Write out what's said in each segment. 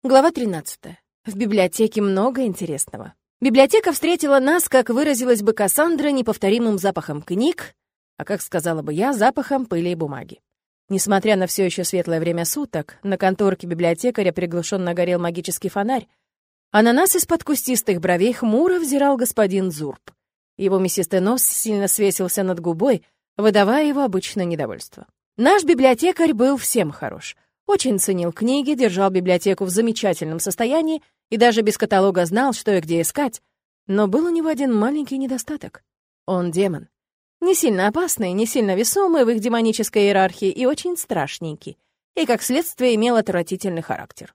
Глава 13. В библиотеке много интересного. Библиотека встретила нас, как выразилась бы Кассандра, неповторимым запахом книг, а, как сказала бы я, запахом пыли и бумаги. Несмотря на все еще светлое время суток, на конторке библиотекаря приглушенно горел магический фонарь, а на нас из-под кустистых бровей хмуро взирал господин Зурб. Его мясистый нос сильно свесился над губой, выдавая его обычное недовольство. Наш библиотекарь был всем хорош. Очень ценил книги, держал библиотеку в замечательном состоянии и даже без каталога знал, что и где искать. Но был у него один маленький недостаток. Он демон. Не сильно опасный, не сильно весомый в их демонической иерархии и очень страшненький. И, как следствие, имел отвратительный характер.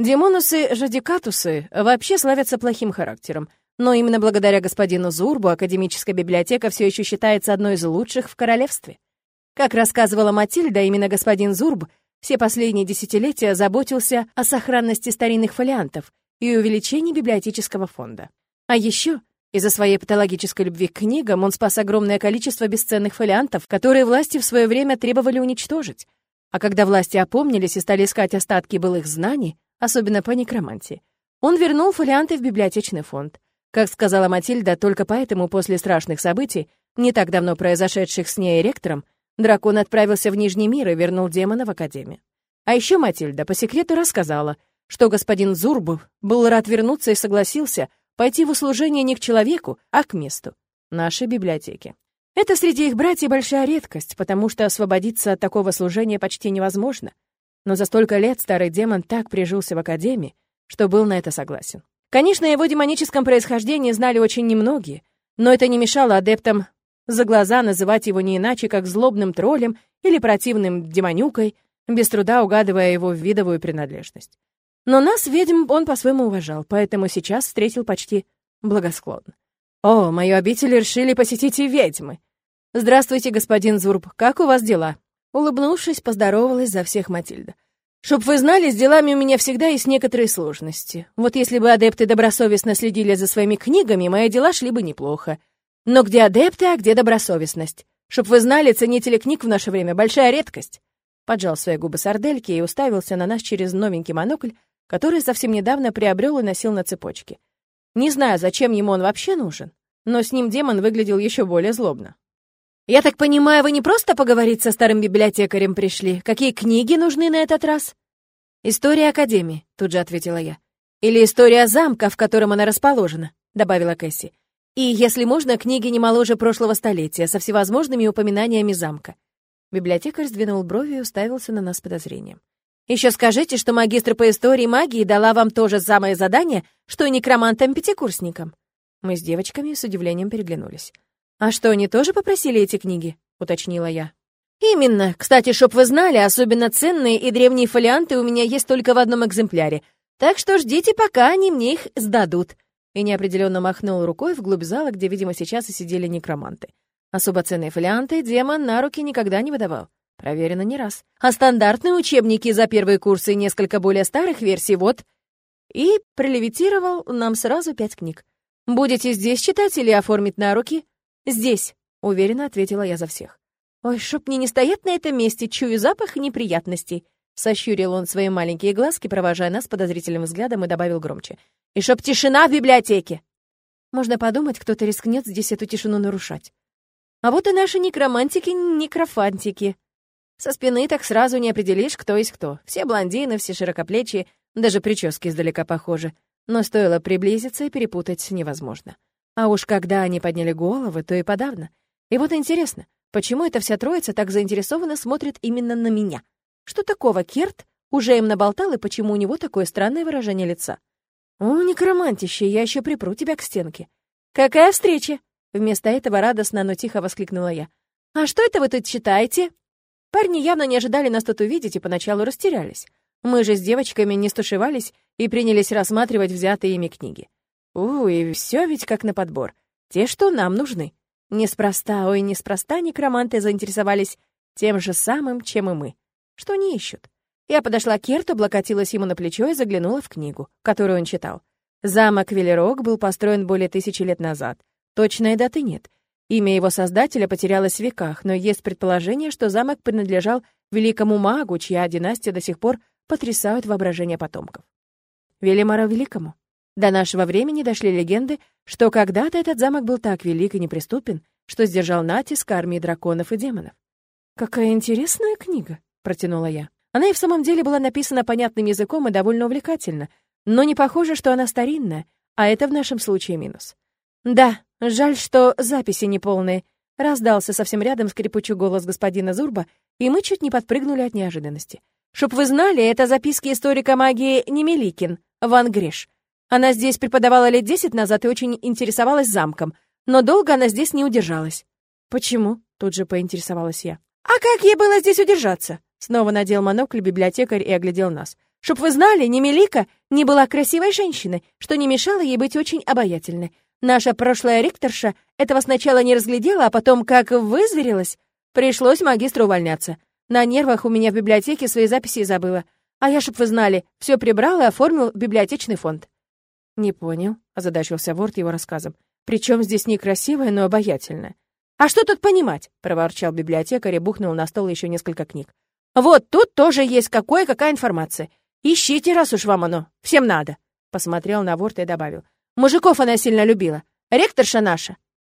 Демонусы-жадикатусы вообще славятся плохим характером, но именно благодаря господину Зурбу академическая библиотека все еще считается одной из лучших в королевстве. Как рассказывала Матильда, именно господин Зурб все последние десятилетия заботился о сохранности старинных фолиантов и увеличении библиотеческого фонда. А еще из-за своей патологической любви к книгам он спас огромное количество бесценных фолиантов, которые власти в свое время требовали уничтожить. А когда власти опомнились и стали искать остатки былых знаний, особенно по некромантии, он вернул фолианты в библиотечный фонд. Как сказала Матильда, только поэтому после страшных событий, не так давно произошедших с ней и ректором, дракон отправился в Нижний мир и вернул демона в Академию. А еще Матильда по секрету рассказала, что господин Зурбов был рад вернуться и согласился пойти в услужение не к человеку, а к месту — нашей библиотеке. Это среди их братьев большая редкость, потому что освободиться от такого служения почти невозможно. Но за столько лет старый демон так прижился в Академии, что был на это согласен. Конечно, о его демоническом происхождении знали очень немногие, но это не мешало адептам за глаза называть его не иначе, как злобным троллем или противным демонюкой, без труда угадывая его видовую принадлежность. Но нас, ведьм, он по-своему уважал, поэтому сейчас встретил почти благосклонно. «О, мою обитель решили посетить и ведьмы! Здравствуйте, господин Зурб, как у вас дела?» Улыбнувшись, поздоровалась за всех Матильда. «Чтоб вы знали, с делами у меня всегда есть некоторые сложности. Вот если бы адепты добросовестно следили за своими книгами, мои дела шли бы неплохо. Но где адепты, а где добросовестность? Чтоб вы знали, ценители книг в наше время — большая редкость». Поджал свои губы сардельки и уставился на нас через новенький монокль, который совсем недавно приобрел и носил на цепочке. Не знаю, зачем ему он вообще нужен, но с ним демон выглядел еще более злобно. «Я так понимаю, вы не просто поговорить со старым библиотекарем пришли? Какие книги нужны на этот раз?» «История Академии», — тут же ответила я. «Или история замка, в котором она расположена», — добавила Кэсси. «И, если можно, книги не моложе прошлого столетия, со всевозможными упоминаниями замка». Библиотекарь сдвинул брови и уставился на нас с подозрением. «Еще скажите, что магистр по истории магии дала вам то же самое задание, что и некромантам-пятикурсникам». Мы с девочками с удивлением переглянулись. «А что, они тоже попросили эти книги?» — уточнила я. «Именно. Кстати, чтоб вы знали, особенно ценные и древние фолианты у меня есть только в одном экземпляре. Так что ждите, пока они мне их сдадут». И неопределенно махнул рукой вглубь зала, где, видимо, сейчас и сидели некроманты. Особо ценные фолианты демон на руки никогда не выдавал. Проверено не раз. А стандартные учебники за первые курсы и несколько более старых версий вот. И пролевитировал нам сразу 5 книг. «Будете здесь читать или оформить на руки?» «Здесь», — уверенно ответила я за всех. «Ой, чтоб мне не стоять на этом месте, чую запах неприятностей», — сощурил он свои маленькие глазки, провожая нас подозрительным взглядом, и добавил громче. «И чтоб тишина в библиотеке!» Можно подумать, кто-то рискнет здесь эту тишину нарушать. А вот и наши некрофантики. Со спины так сразу не определишь, кто есть кто. Все блондины, все широкоплечие, даже прически издалека похожи. Но стоило приблизиться, и перепутать невозможно. А уж когда они подняли головы, то и подавно. И вот интересно, почему эта вся троица так заинтересованно смотрит именно на меня? Что такого Керт уже им наболтал, и почему у него такое странное выражение лица? «О, некромантище, я еще припру тебя к стенке». «Какая встреча?» Вместо этого радостно, но тихо воскликнула я. «А что это вы тут читаете?» Парни явно не ожидали нас тут увидеть и поначалу растерялись. Мы же с девочками не стушевались и принялись рассматривать взятые ими книги. И все ведь как на подбор. Те, что нам нужны. Неспроста, ой, неспроста некроманты заинтересовались тем же самым, чем и мы. Что они ищут? Я подошла к Керту, облокотилась ему на плечо и заглянула в книгу, которую он читал. Замок Велерок был построен более 1000 лет назад. Точной даты нет. Имя его создателя потерялось в веках, но есть предположение, что замок принадлежал великому магу, чья династия до сих пор потрясает воображение потомков. Велимару Великому. До нашего времени дошли легенды, что когда-то этот замок был так велик и неприступен, что сдержал натиск армии драконов и демонов. «Какая интересная книга», — протянула я. Она и в самом деле была написана понятным языком и довольно увлекательно, но не похоже, что она старинная, а это в нашем случае минус. «Да, жаль, что записи неполные», — раздался совсем рядом скрипучий голос господина Зурба, и мы чуть не подпрыгнули от неожиданности. «Чтоб вы знали, это записки историка магии Немеликин, Ван Греш. Она здесь преподавала лет 10 назад и очень интересовалась замком, но долго она здесь не удержалась». «Почему?» — тут же поинтересовалась я. «А как ей было здесь удержаться?» Снова надел монокль библиотекарь и оглядел нас. «Чтоб вы знали, Немелика не была красивой женщиной, что не мешало ей быть очень обаятельной. Наша прошлая ректорша этого сначала не разглядела, а потом, как вызверилась, пришлось магистру увольняться. На нервах у меня в библиотеке свои записи забыла. А я, чтоб вы знали, все прибрал и оформил библиотечный фонд». «Не понял», — озадачился Ворд его рассказом. «Причем здесь некрасивая, но обаятельная». «А что тут понимать?» — проворчал библиотекарь и бухнул на стол еще несколько книг. «Вот тут тоже есть какая информация. Ищите, раз уж вам оно. Всем надо». Посмотрел на Ворта и добавил. «Мужиков она сильно любила. Ректорша наша.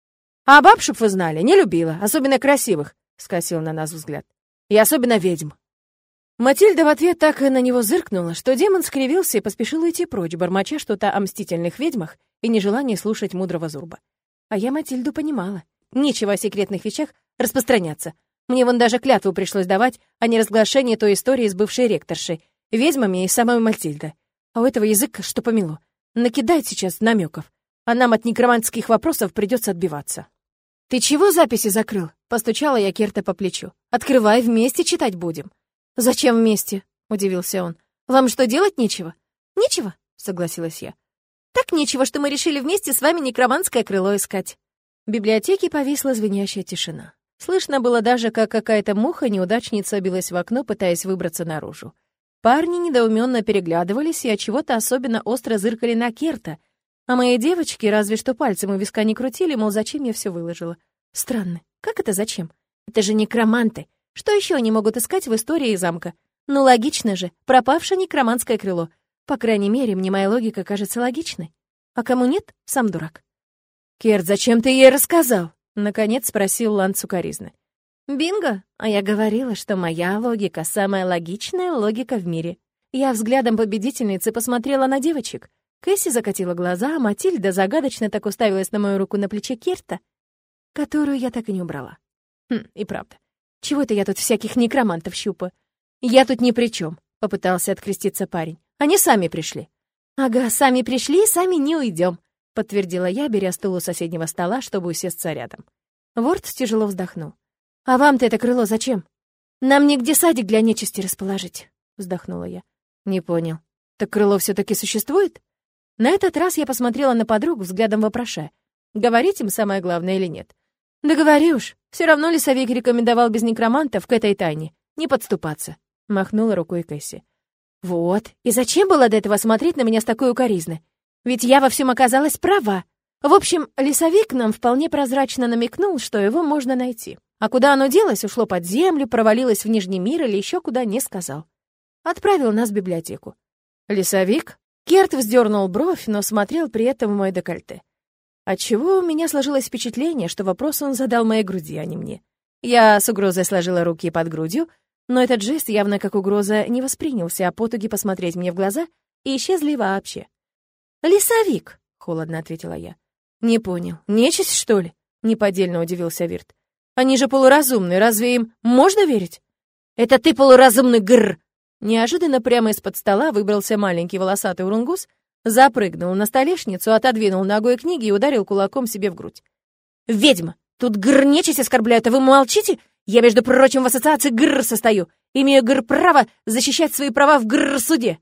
А баб, чтоб вы знали, не любила, особенно красивых», — скосил на нас взгляд. «И особенно ведьм». Матильда в ответ так и на него зыркнула, что демон скривился и поспешил уйти прочь, бормоча что-то о мстительных ведьмах и нежелании слушать мудрого Зурба. А я Матильду понимала. Нечего о секретных вещах распространяться. Мне вон даже клятву пришлось давать о неразглашении той истории с бывшей ректоршей, ведьмами и самой Матильдой. А у этого языка что помело. Накидает сейчас намеков, а нам от некромантских вопросов придется отбиваться. «Ты чего записи закрыл?» — постучала я Керта по плечу. «Открывай, вместе читать будем». «Зачем вместе?» — удивился он. «Вам что, делать нечего?» «Нечего», — согласилась я. «Так нечего, что мы решили вместе с вами некроманское крыло искать». В библиотеке повисла звенящая тишина. Слышно было даже, как какая-то муха-неудачница билась в окно, пытаясь выбраться наружу. Парни недоуменно переглядывались и от чего-то особенно остро зыркали на Керта, а мои девочки разве что пальцем у виска не крутили, мол, зачем я все выложила. Странно. Как это зачем? Это же некроманты. Что еще они могут искать в истории замка? Ну, логично же. Пропавшее некроманское крыло. По крайней мере, мне моя логика кажется логичной. А кому нет, сам дурак. «Керт, зачем ты ей рассказал?» — наконец спросил Ланд сукоризно. «Бинго! А я говорила, что моя логика — самая логичная логика в мире». Я взглядом победительницы посмотрела на девочек. Кэсси закатила глаза, а Матильда загадочно так уставилась на мою руку на плече Керта, которую я так и не убрала. И правда. Чего это я тут всяких некромантов щупаю? Я тут ни при чем, попытался откреститься парень. Они сами пришли. Ага, сами пришли и сами не уйдем, подтвердила я, беря стул у соседнего стола, чтобы усесться рядом. Ворд тяжело вздохнул. «А вам-то это крыло зачем?» «Нам негде садик для нечисти расположить», — вздохнула я. «Не понял. Так крыло все-таки существует?» На этот раз я посмотрела на подругу, взглядом вопрошая, говорить им самое главное или нет. «Да говори уж, все равно лесовик рекомендовал без некромантов к этой тайне не подступаться», — махнула рукой Кэсси. «Вот, и зачем было до этого смотреть на меня с такой укоризной? Ведь я во всем оказалась права. В общем, лесовик нам вполне прозрачно намекнул, что его можно найти. А куда оно делось, ушло под землю, провалилось в Нижний мир или еще куда, не сказал. Отправил нас в библиотеку. Лесовик? Керт вздернул бровь, но смотрел при этом в мой декольте. Отчего у меня сложилось впечатление, что вопрос он задал моей груди, а не мне. Я с угрозой сложила руки под грудью, но этот жест явно как угроза не воспринялся, а потуги посмотреть мне в глаза и исчезли вообще. «Лесовик», — холодно ответила я. «Не понял, нечисть, что ли?» — неподдельно удивился Вирт. «Они же полуразумные, разве им можно верить?» «Это ты полуразумный, гррр!» Неожиданно прямо из-под стола выбрался маленький волосатый урунгус, запрыгнул на столешницу, отодвинул ногой книги и ударил кулаком себе в грудь. «Ведьма! Тут гррр нечисть оскорбляют, а вы молчите? Я, между прочим, в ассоциации гррр состою. Имею гррр право защищать свои права в гррр-суде!»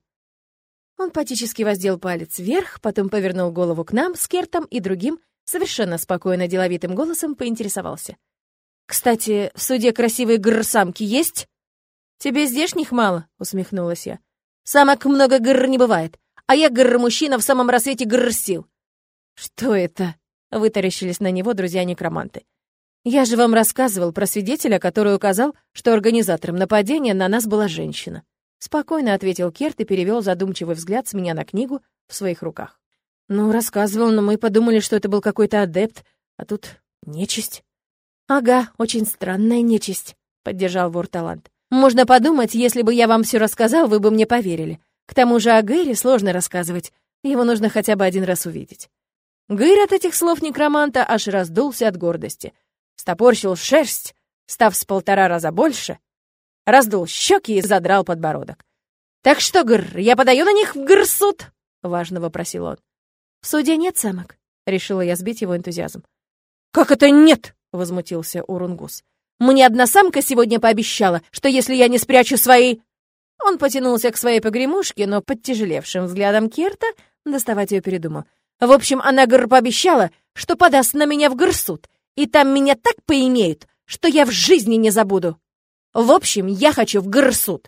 Он патически воздел палец вверх, потом повернул голову к нам с Кертом и другим, совершенно спокойно деловитым голосом поинтересовался. «Кстати, в суде красивые гррр-самки есть?» «Тебе здешних мало», — усмехнулась я. «Самок много гррр не бывает, а я гррр-мужчина в самом рассвете гррр-сил». «Что это?» — вытаращились на него друзья-некроманты. «Я же вам рассказывал про свидетеля, который указал, что организатором нападения на нас была женщина», — спокойно ответил Керт и перевел задумчивый взгляд с меня на книгу в своих руках. Ну, рассказывал, но мы подумали, что это был какой-то адепт, а тут нечисть. Ага, очень странная нечисть, поддержал вор-талант. Можно подумать, если бы я вам все рассказал, вы бы мне поверили. К тому же о Гэри сложно рассказывать, его нужно хотя бы один раз увидеть. Гыр от этих слов некроманта аж раздулся от гордости. Стопорщил шерсть, став с 1,5 раза больше, раздул щеки и задрал подбородок. «Так что, Гыр, я подаю на них в Гыр-суд?» — важно вопросил он. «В суде нет самок», — решила я сбить его энтузиазм. «Как это нет?» — возмутился Урунгус. «Мне одна самка сегодня пообещала, что если я не спрячу свои...» Он потянулся к своей погремушке, но под тяжелевшим взглядом Керта доставать ее передумал. В общем, она, Гыр, пообещала, что подаст на меня в Гыр-суд, и там меня так поимеют, что я в жизни не забуду. В общем, я хочу в Гыр-суд.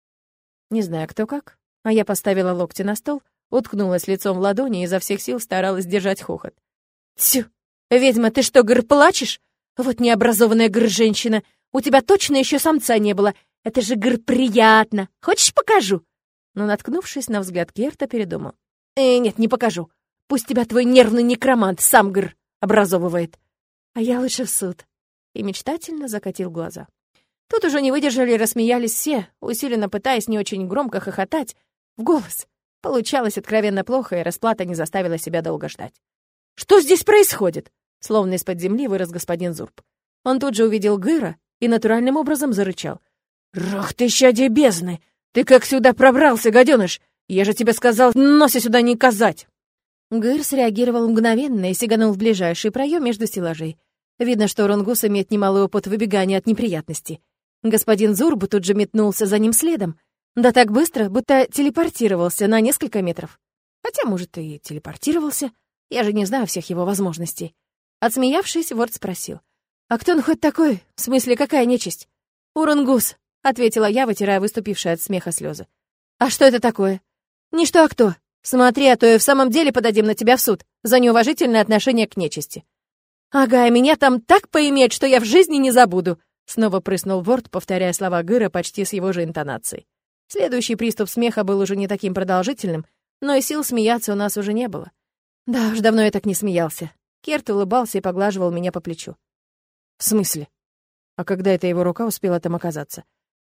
Не знаю, кто как, а я поставила локти на стол, уткнулась лицом в ладони и изо всех сил старалась держать хохот. Тю, ведьма, ты что, Гыр, плачешь? Вот необразованная Гыр-женщина, у тебя точно еще самца не было. Это же, Гыр, приятно. Хочешь, покажу? Но, наткнувшись на взгляд Керта, передумал. Нет, не покажу. Пусть тебя твой нервный некромант сам, Гыр, образовывает. А я лучше в суд. И мечтательно закатил глаза. Тут уже не выдержали и рассмеялись все, усиленно пытаясь не очень громко хохотать в голос. Получалось откровенно плохо, и расплата не заставила себя долго ждать. «Что здесь происходит?» Словно из-под земли вырос господин Зурб. Он тут же увидел Гыра и натуральным образом зарычал. «Рах ты, щадие бездны! Ты как сюда пробрался, гаденыш? Я же тебе сказал, носа сюда не казать!» Гыр среагировал мгновенно и сиганул в ближайший проем между стеллажей. Видно, что Урунгус имеет немалый опыт выбегания от неприятностей. Господин Зурб тут же метнулся за ним следом. Да так быстро, будто телепортировался на несколько метров. Хотя, может, и телепортировался. Я же не знаю всех его возможностей. Отсмеявшись, Ворд спросил. «А кто он хоть такой? В смысле, какая нечисть?» «Урунгус», — ответила я, вытирая выступившие от смеха слезы. «А что это такое?» «Не что, а кто. Смотри, а то и в самом деле подадим на тебя в суд за неуважительное отношение к нечисти». «Ага, меня там так поиметь, что я в жизни не забуду», — снова прыснул Ворд, повторяя слова Гыра почти с его же интонацией. Следующий приступ смеха был уже не таким продолжительным, но и сил смеяться у нас уже не было. Да уж, давно я так не смеялся. Керт улыбался и поглаживал меня по плечу. «В смысле? А когда эта его рука успела там оказаться?»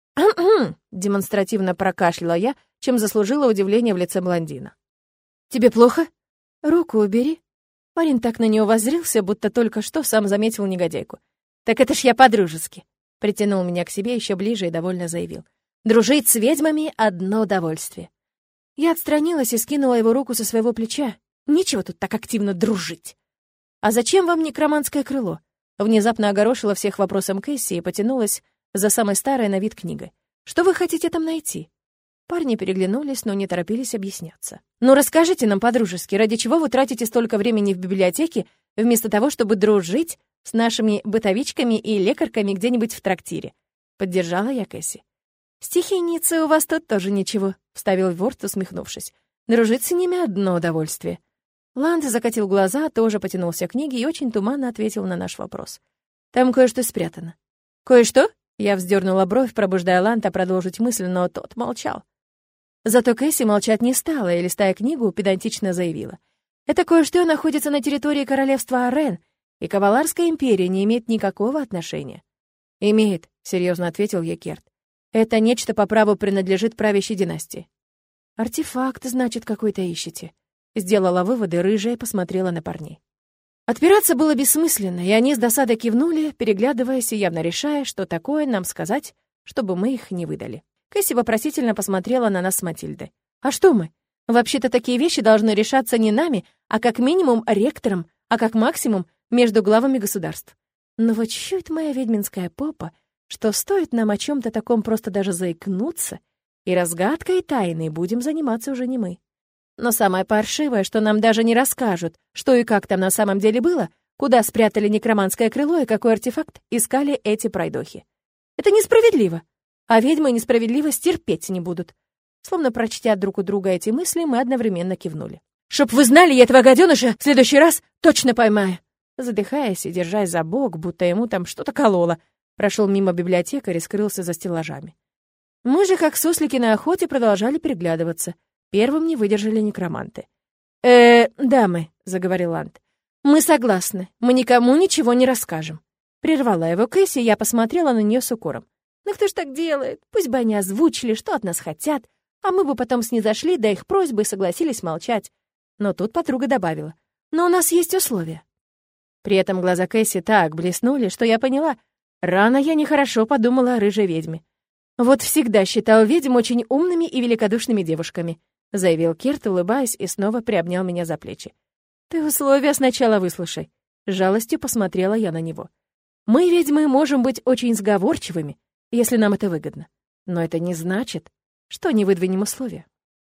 демонстративно прокашляла я, чем заслужила удивление в лице блондина. «Тебе плохо? Руку убери». Парень так на нее воззрился, будто только что сам заметил негодяйку. «Так это ж я по-дружески», — притянул меня к себе еще ближе и довольно заявил. «Дружить с ведьмами — одно удовольствие». Я отстранилась и скинула его руку со своего плеча. Нечего тут так активно дружить. «А зачем вам некроманское крыло?» Внезапно огорошила всех вопросом Кэсси и потянулась за самой старой на вид книгой. «Что вы хотите там найти?» Парни переглянулись, но не торопились объясняться. «Ну, расскажите нам по-дружески, ради чего вы тратите столько времени в библиотеке, вместо того, чтобы дружить с нашими бытовичками и лекарками где-нибудь в трактире?» Поддержала я Кэсси. «Стихийницы у вас тут тоже ничего», — вставил Ворд, усмехнувшись. «Дружить с ними — одно удовольствие». Ланд закатил глаза, тоже потянулся к книге и очень туманно ответил на наш вопрос. «Там кое-что спрятано». «Кое-что?» — я вздернула бровь, пробуждая Ланта продолжить мысль, но тот молчал. Зато Кэсси молчать не стала и, листая книгу, педантично заявила. «Это кое-что находится на территории королевства Арен, и Каваларская империя не имеет никакого отношения». «Имеет», — серьезно ответил ей Керт. «Это нечто по праву принадлежит правящей династии». «Артефакт, значит, какой-то ищете». Сделала выводы рыжая и посмотрела на парней. Отпираться было бессмысленно, и они с досадой кивнули, переглядываясь и явно решая, что такое нам сказать, чтобы мы их не выдали. Кэсси вопросительно посмотрела на нас с Матильдой. «А что мы? Вообще-то такие вещи должны решаться не нами, а как минимум ректором, а как максимум между главами государств. Но вот чуть моя ведьминская попа, что стоит нам о чем-то таком просто даже заикнуться, и разгадкой и тайной будем заниматься уже не мы. Но самое паршивое, что нам даже не расскажут, что и как там на самом деле было, куда спрятали некроманское крыло и какой артефакт искали эти пройдохи. Это несправедливо, а ведьмы несправедливость терпеть не будут». Словно прочтя друг у друга эти мысли, мы одновременно кивнули. «Чтоб вы знали, я этого гаденыша в следующий раз точно поймаю!» Задыхаясь и держась за бок, будто ему там что-то кололо, прошел мимо библиотекаря и скрылся за стеллажами. Мы же, как суслики на охоте, продолжали переглядываться. Первым не выдержали некроманты. Дамы», — заговорил Ланд, — «мы согласны, мы никому ничего не расскажем». Прервала его Кэсси, я посмотрела на нее с укором. «Ну кто ж так делает? Пусть бы они озвучили, что от нас хотят, а мы бы потом снизошли до их просьбы и согласились молчать». Но тут подруга добавила: «Но у нас есть условия». При этом глаза Кэсси так блеснули, что я поняла. Рано я нехорошо подумала о рыжей ведьме. «Вот всегда считал ведьм очень умными и великодушными девушками», заявил Кирт, улыбаясь, и снова приобнял меня за плечи. «Ты условия сначала выслушай». С жалостью посмотрела я на него. «Мы, ведьмы, можем быть очень сговорчивыми, если нам это выгодно. Но это не значит, что не выдвинем условия».